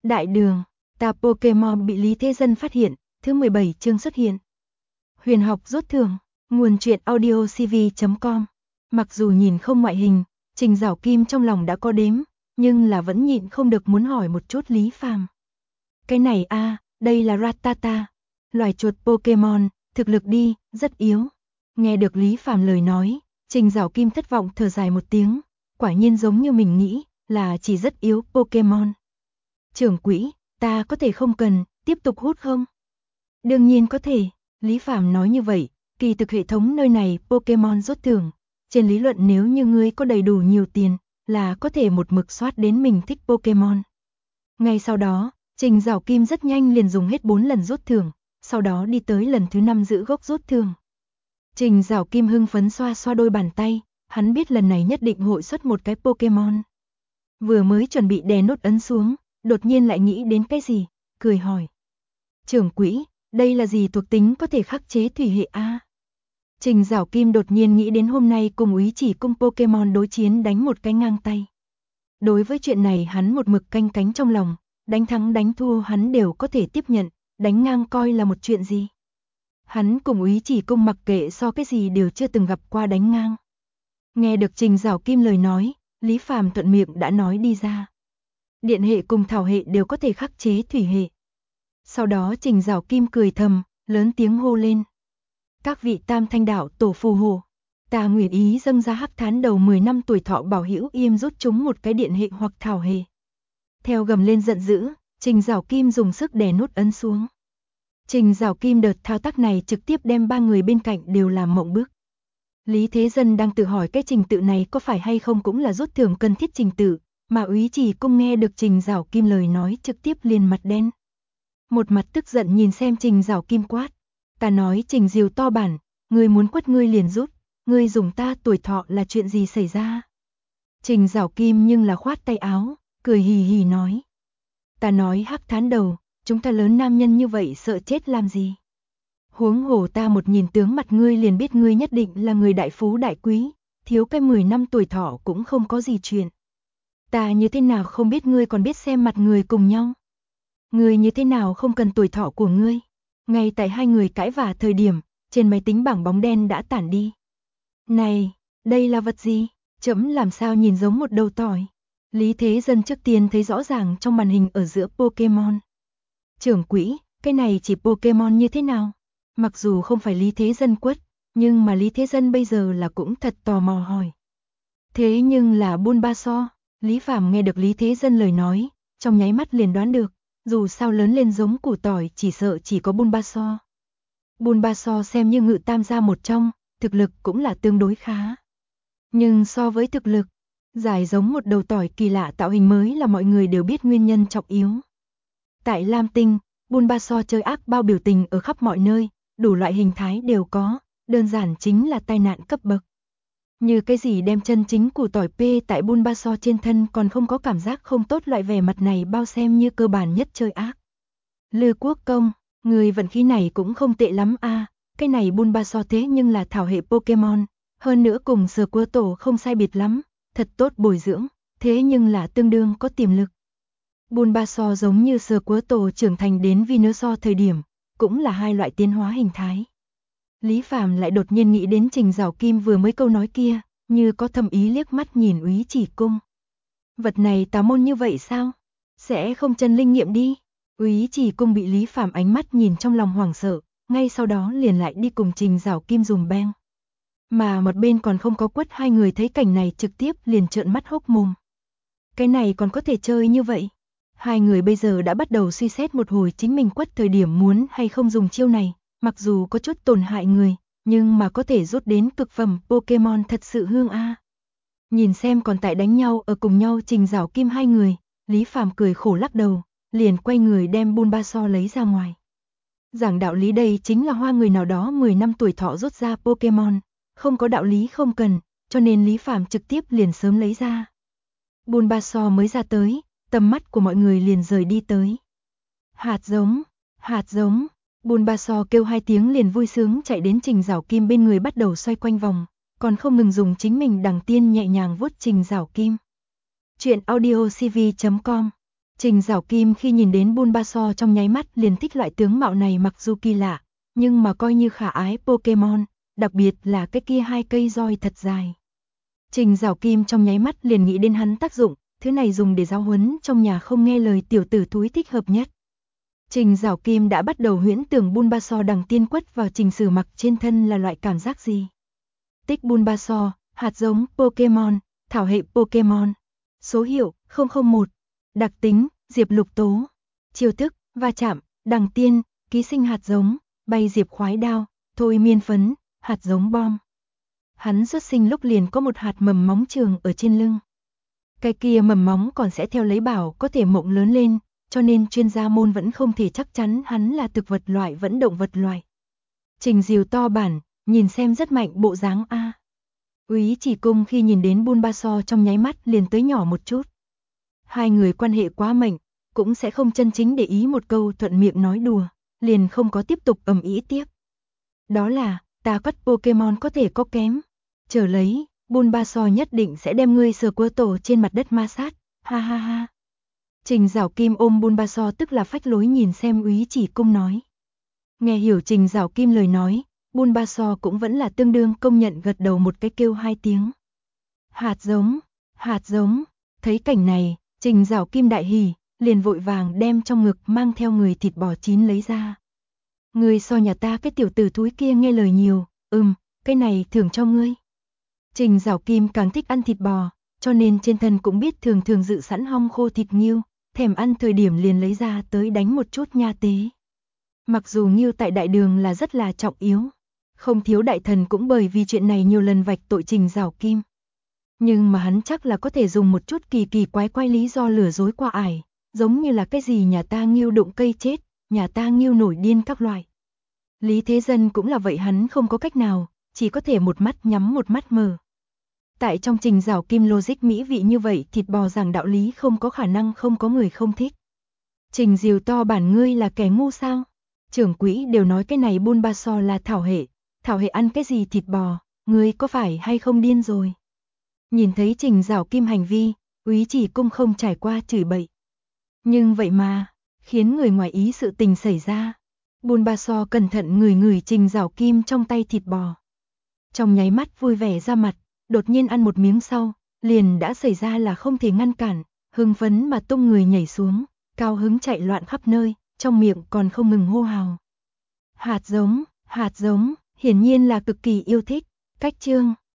Đại đường, ta Pokemon bị Lý Thế Dân phát hiện, thứ 17 chương xuất hiện. Huyền học rút thưởng, nguồn truyện audio cv.com. Mặc dù nhìn không ngoại hình, Trình Giảo Kim trong lòng đã có đếm, nhưng là vẫn nhịn không được muốn hỏi một chút Lý Phàm. Cái này đây là Rattata, loài chuột Pokemon, thực lực đi, rất yếu. Nghe được Lý Phàm lời nói, Trình Giảo Kim thất vọng thở dài một tiếng, quả nhiên giống như mình nghĩ, là chỉ rất yếu Pokemon. Trưởng quỹ, ta có thể không cần, tiếp tục hút không? Đương nhiên có thể, Lý Phàm nói như vậy, kỳ thực hệ thống nơi này Pokemon rút thưởng. Trên lý luận nếu như ngươi có đầy đủ nhiều tiền, là có thể một mực soát đến mình thích Pokemon. Ngay sau đó, Trình Giảo Kim rất nhanh liền dùng hết 4 lần rút thưởng, sau đó đi tới lần thứ 5 giữ gốc rút thưởng. Trình Giảo Kim hưng phấn xoa xoa đôi bàn tay, hắn biết lần này nhất định hội xuất một cái Pokemon. Vừa mới chuẩn bị đè nút ấn xuống, đột nhiên lại nghĩ đến cái gì, cười hỏi. Trưởng quỹ, đây là gì thuộc tính có thể khắc chế thủy hệ a? Trình Giảo Kim đột nhiên nghĩ đến hôm nay cùng Úy Chỉ Cung Pokemon đối chiến đánh một cái ngang tay. Đối với chuyện này hắn một mực canh cánh trong lòng, đánh thắng đánh thua hắn đều có thể tiếp nhận, đánh ngang coi là một chuyện gì. Hắn cùng Úy Chỉ Cung mặc kệ so cái gì đều chưa từng gặp qua đánh ngang. Nghe được Trình Giảo Kim lời nói, Lý Phàm thuận miệng đã nói đi ra. Điện hệ cùng thảo hệ đều có thể khắc chế thủy hệ. Sau đó Trình Giảo Kim cười thầm, lớn tiếng hô lên. Các vị Tam Thanh Đạo tổ phù hộ, ta nguyện ý dâng ra hắc thán đầu 10 năm tuổi thọ bảo hữu im rút chúng một cái điện hệ hoặc thảo hệ. Theo gầm lên giận dữ, Trình Giảo Kim dùng sức đè nút ấn xuống. Trình Giảo Kim đợt thao tác này trực tiếp đem 3 người bên cạnh đều làm mộng bức. Lý Thế Dân đang tự hỏi cái trình tự này có phải hay không cũng là rút thưởng cần thiết trình tự, mà Úy Chỉ Cung nghe được Trình Giảo Kim lời nói trực tiếp liền mặt đen. Một mặt tức giận nhìn xem Trình Giảo Kim quát. Ta nói Trình Diều to bản, ngươi muốn quất ngươi liền rút, ngươi dùng ta tuổi thọ là chuyện gì xảy ra? Trình Giảo Kim nhưng là khoát tay áo, cười hì hì nói. Ta nói hắc thán đầu, chúng ta lớn nam nhân như vậy sợ chết làm gì? Huống hồ ta một nhìn tướng mặt ngươi liền biết ngươi nhất định là người đại phú đại quý, thiếu cái 10 năm tuổi thọ cũng không có gì chuyện. Ta như thế nào không biết ngươi còn biết xem mặt người cùng nhau? Ngươi như thế nào không cần tuổi thọ của ngươi? Ngay tại hai người cãi vả thời điểm, trên máy tính bảng bóng đen đã tản đi. Này, đây là vật gì? Chấm làm sao nhìn giống một đầu tỏi? Lý Thế Dân trước tiên thấy rõ ràng trong màn hình ở giữa Pokemon. Trưởng quỹ, cái này chỉ Pokemon như thế nào? Mặc dù không phải Lý Thế Dân quất, nhưng mà Lý Thế Dân bây giờ là cũng thật tò mò hỏi. Thế nhưng là Bulbasaur, Lý Phàm nghe được Lý Thế Dân lời nói, trong nháy mắt liền đoán được, dù sao lớn lên giống củ tỏi chỉ sợ chỉ có Bulbasaur. Bulbasaur xem như ngự tam gia một trong, thực lực cũng là tương đối khá. Nhưng so với thực lực, dài giống một đầu tỏi kỳ lạ tạo hình mới là mọi người đều biết nguyên nhân trọng yếu. Tại Lam Tinh, Bulbasaur chơi ác bao biểu tình ở khắp mọi nơi, đủ loại hình thái đều có, đơn giản chính là tai nạn cấp bậc. Như cái gì đem chân chính củ tỏi P tại Bulbasaur trên thân còn không có cảm giác không tốt, loại vẻ mặt này bao xem như cơ bản nhất chơi ác. Lư Quốc Công, người vận khí này cũng không tệ lắm a, cái này Bulbasaur thế nhưng là thảo hệ Pokemon, hơn nữa cùng Squirtle không sai biệt lắm, thật tốt bồi dưỡng, thế nhưng là tương đương có tiềm lực. Bulbasaur giống như Squirtle trưởng thành đến Venusaur thời điểm, cũng là hai loại tiến hóa hình thái. Lý Phàm lại đột nhiên nghĩ đến Trình Giảo Kim vừa mới câu nói kia, như có thâm ý liếc mắt nhìn Úy Chỉ Cung. Vật này tà môn như vậy sao? Sẽ không chân linh nghiệm đi. Úy Chỉ Cung bị Lý Phàm ánh mắt nhìn trong lòng hoảng sợ, ngay sau đó liền lại đi cùng Trình Giảo Kim dùng beng. Mà một bên còn không có quất hai người thấy cảnh này trực tiếp liền trợn mắt hốc mồm. Cái này còn có thể chơi như vậy? Hai người bây giờ đã bắt đầu suy xét một hồi chính mình quất thời điểm muốn hay không dùng chiêu này, mặc dù có chút tổn hại người, nhưng mà có thể rút đến cực phẩm Pokemon thật sự hương a. Nhìn xem còn tại đánh nhau ở cùng nhau Trình Giảo Kim hai người, Lý Phàm cười khổ lắc đầu, liền quay người đem Bulbasaur lấy ra ngoài. Giảng đạo lý đây chính là hoa người nào đó 10 năm tuổi thọ rút ra Pokemon, không có đạo lý không cần, cho nên Lý Phàm trực tiếp liền sớm lấy ra. Bulbasaur mới ra tới, tầm mắt của mọi người liền rời đi tới. Hạt giống, Bulbasaur kêu hai tiếng liền vui sướng chạy đến Trình Giảo Kim bên người bắt đầu xoay quanh vòng, còn không ngừng dùng chính mình đằng tiên nhẹ nhàng vuốt Trình Giảo Kim. Chuyện audio cv.com Trình Giảo Kim khi nhìn đến Bulbasaur trong nháy mắt liền thích loại tướng mạo này, mặc dù kỳ lạ, nhưng mà coi như khả ái Pokemon, đặc biệt là cái kia hai cây roi thật dài. Trình Giảo Kim trong nháy mắt liền nghĩ đến hắn tác dụng, thứ này dùng để giáo huấn trong nhà không nghe lời tiểu tử thúi thích hợp nhất. Trình Giảo Kim đã bắt đầu huyễn tưởng Bulbasaur đằng tiên quất vào Trình Sử Mặc trên thân là loại cảm giác gì. Tích Bulbasaur, hạt giống Pokemon, thảo hệ Pokemon. Số hiệu 001. Đặc tính Diệp Lục Tố. Chiêu thức va chạm, đằng tiên, ký sinh hạt giống, bay diệp khoái đao, thôi miên phấn, hạt giống bom. Hắn xuất sinh lúc liền có một hạt mầm móng trường ở trên lưng. Cái kia mầm móng còn sẽ theo lấy bảo có thể mộng lớn lên, cho nên chuyên gia môn vẫn không thể chắc chắn hắn là thực vật loại vẫn động vật loại. Trình Diều to bản, nhìn xem rất mạnh bộ dáng a. Úy Chỉ Cung khi nhìn đến Bulbasaur trong nháy mắt liền tới nhỏ một chút. Hai người quan hệ quá mệnh, cũng sẽ không chân chính để ý một câu thuận miệng nói đùa, liền không có tiếp tục ầm ĩ tiếp. Đó là, ta cắt Pokemon có thể có kém. Chờ lấy, Bulbasaur nhất định sẽ đem ngươi sờ cua tổ trên mặt đất ma sát, ha ha ha. Trình Giảo Kim ôm Bulbasaur tức là phách lối nhìn xem Úy Chỉ Cung nói. Nghe hiểu Trình Giảo Kim lời nói, Bulbasaur cũng vẫn là tương đương công nhận gật đầu một cái kêu hai tiếng. Hạt giống, thấy cảnh này, Trình Giảo Kim đại hỉ, liền vội vàng đem trong ngực mang theo người thịt bò chín lấy ra. Ngươi so nhà ta cái tiểu tử thúi kia nghe lời nhiều, cái này thưởng cho ngươi. Trình Giảo Kim càng thích ăn thịt bò, cho nên trên thân cũng biết thường thường dự sẵn hong khô thịt nghêu, thèm ăn thời điểm liền lấy ra tới đánh một chút nha tế. Mặc dù nghêu tại đại đường là rất là trọng yếu, không thiếu đại thần cũng bởi vì chuyện này nhiều lần vạch tội Trình Giảo Kim. Nhưng mà hắn chắc là có thể dùng một chút kỳ kỳ quái quái lý do lừa dối qua ải, giống như là cái gì nhà ta nghêu đụng cây chết, nhà ta nghêu nổi điên các loại. Lý Thế Dân cũng là vậy, hắn không có cách nào, chỉ có thể một mắt nhắm một mắt mở. Tại trong Trình Giảo Kim logic mỹ vị như vậy, thịt bò giảng đạo lý không có khả năng không có người không thích. Trình Diều to bản ngươi là kẻ ngu sao? Trưởng quỹ đều nói cái này Bulbasaur là thảo hệ ăn cái gì thịt bò, ngươi có phải hay không điên rồi? Nhìn thấy Trình Giảo Kim hành vi, Úy Chỉ Cung không trải qua chửi bậy. Nhưng vậy mà, khiến người ngoài ý sự tình xảy ra. Bulbasaur cẩn thận ngửi Trình Giảo Kim trong tay thịt bò. Trong nháy mắt vui vẻ ra mặt, đột nhiên ăn một miếng sau, liền đã xảy ra là không thể ngăn cản, hưng phấn mà tung người nhảy xuống, cao hứng chạy loạn khắp nơi, trong miệng còn không ngừng hô hào. Hạt giống, hiển nhiên là cực kỳ yêu thích. Cách chương